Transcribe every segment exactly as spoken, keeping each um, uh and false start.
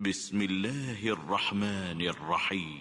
بسم الله الرحمن الرحيم.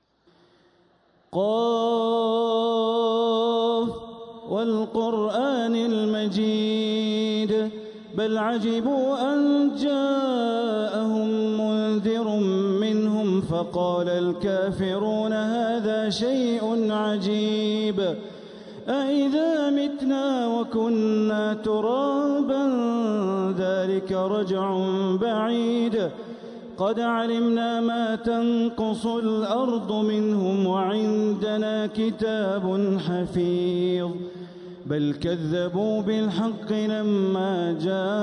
قاف والقرآن المجيد بل عجبوا أن جاءهم منذر منهم فقال الكافرون هذا شيء عجيب أإذا متنا وكنا ترابا ذلك رجع بعيد قد علمنا ما تنقص الأرض منهم وعندنا كتاب حفيظ بل كذبوا بالحق لما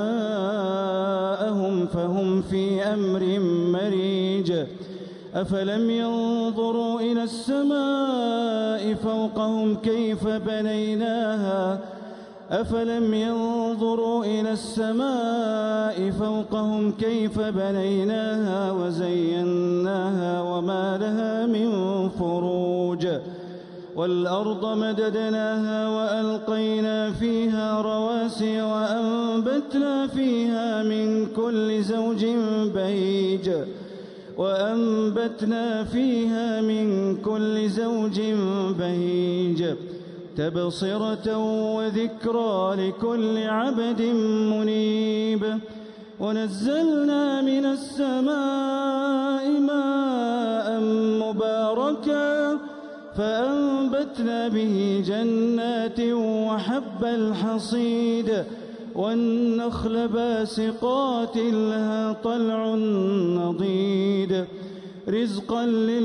جاءهم فهم في أمر مريج أفلم ينظروا إلى السماء فوقهم كيف بنيناها أفلم ينظروا إلى السماء فوقهم كيف بنيناها وزيناها وما لها من فروج والأرض مددناها وألقينا فيها رواسي وأنبتنا فيها من كل زوج بهيج وأنبتنا فيها من كل زوج بهيج تبصرة وذكرى لكل عبد منيب ونزلنا من السماء ماء مباركا فأنبتنا به جنات وحب الحصيد والنخل باسقات لها طلع نضيد رزقا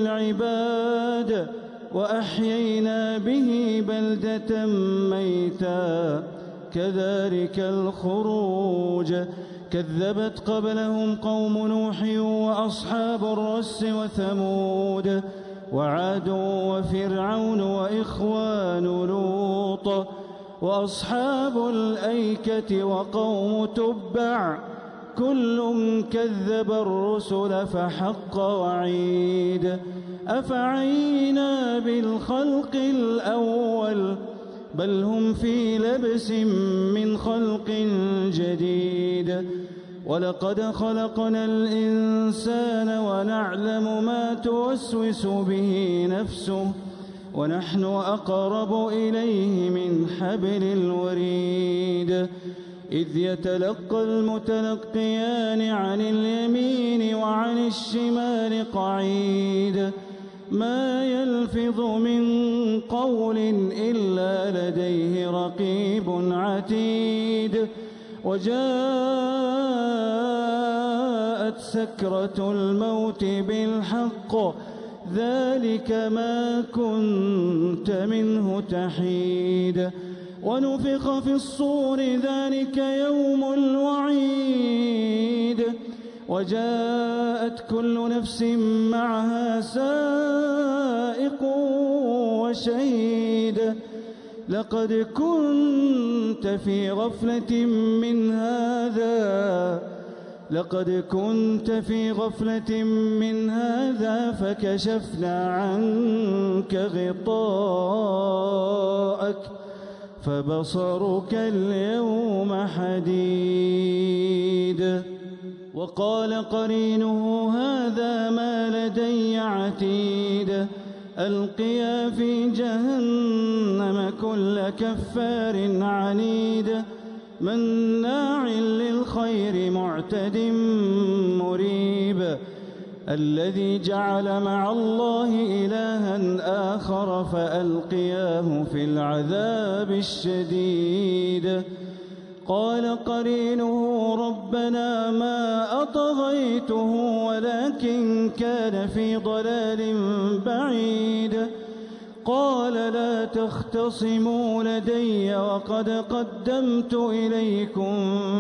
للعباد وأحيينا به بلدة ميتا كذلك الخروج كذبت قبلهم قوم نوح وأصحاب الرس وثمود وعاد وفرعون وإخوان لوط وأصحاب الأيكة وقوم تبع كل كذب الرسل فحق وعيد أفعينا بالخلق الأول بل هم في لبس من خلق جديد ولقد خلقنا الإنسان ونعلم ما توسوس به نفسه ونحن أقرب إليه من حبل الوريد إذ يتلقى المتلقيان عن اليمين وعن الشمال قعيد ما يلفظ من قول إلا لديه رقيب عتيد وجاءت سكرة الموت بالحق ذلك ما كنت منه تحيد ونفخ في الصور ذلك يوم الوعيد وجاءت كل نفس معها سائق وشهيد لقد كنت في غفلة من هذا لقد كنت في غفلة من هذا فكشفنا عنك غطاءك فبصرك اليوم حديد وقال قرينه هذا ما لدي عتيد ألقيا في جهنم كل كفار عنيد مناع للخير معتد مريب الذي جعل مع الله إلها آخر فألقياه في العذاب الشديد قال قرينه ربنا ما أطغيته ولكن كان في ضلال بعيد قال لا تختصموا لدي وقد قدمت إليكم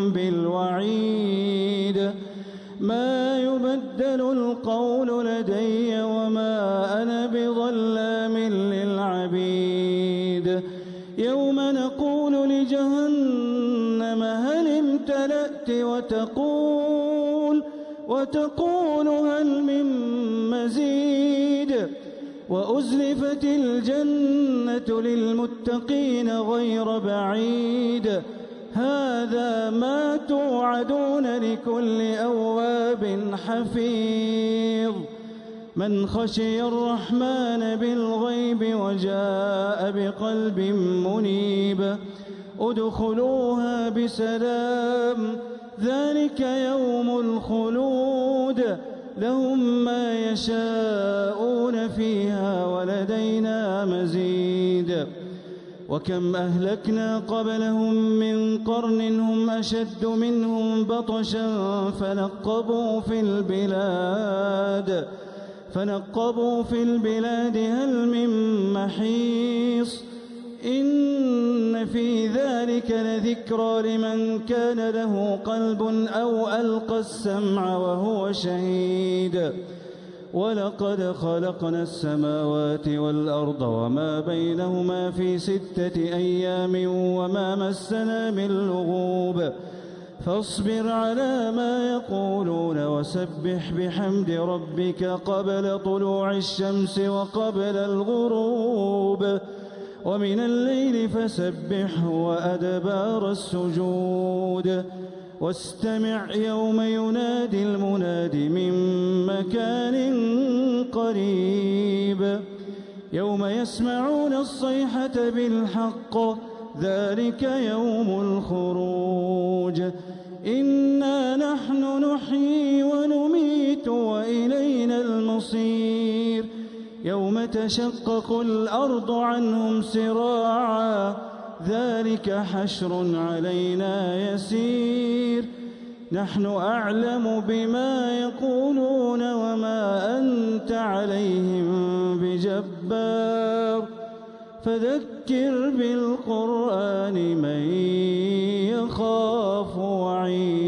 بالوعيد ما يبدل القول لدي وما أنا بظلام للعبيد يوم نقول لجهنم هل امتلأت وتقول وتقول هل من مزيد وأزلفت الجنة للمتقين غير بعيد هذا ما توعدون لكل أواب حفيظ من خشي الرحمن بالغيب وجاء بقلب منيب ادخلوها بسلام ذلك يوم الخلود لهم ما يشاءون فيها ولدينا مزيد وكم أهلكنا قبلهم من قرن هم أشد منهم بطشا فنقبوا في البلاد فنقبوا في البلاد هل من محيص إن في ذلك لذكرى لمن كان له قلب أو ألقى السمع وهو شهيد ولقد خلقنا السماوات والأرض وما بينهما في ستة أيام وما مسنا من لغوب فاصبر على ما يقولون وسبح بحمد ربك قبل طلوع الشمس وقبل الغروب ومن الليل فسبحه وأدبار السجود واستمع يوم ينادي المناد من مكان قريب يوم يسمعون الصيحة بالحق ذلك يوم الخروج إنا نحن نحيي ونميت وإلينا المصير يوم تشقق الأرض عنهم سراعا ذلك حشر علينا يسير نحن أعلم بما يقولون وما أنت عليهم بجبار فذكر بالقرآن من يخاف وعيد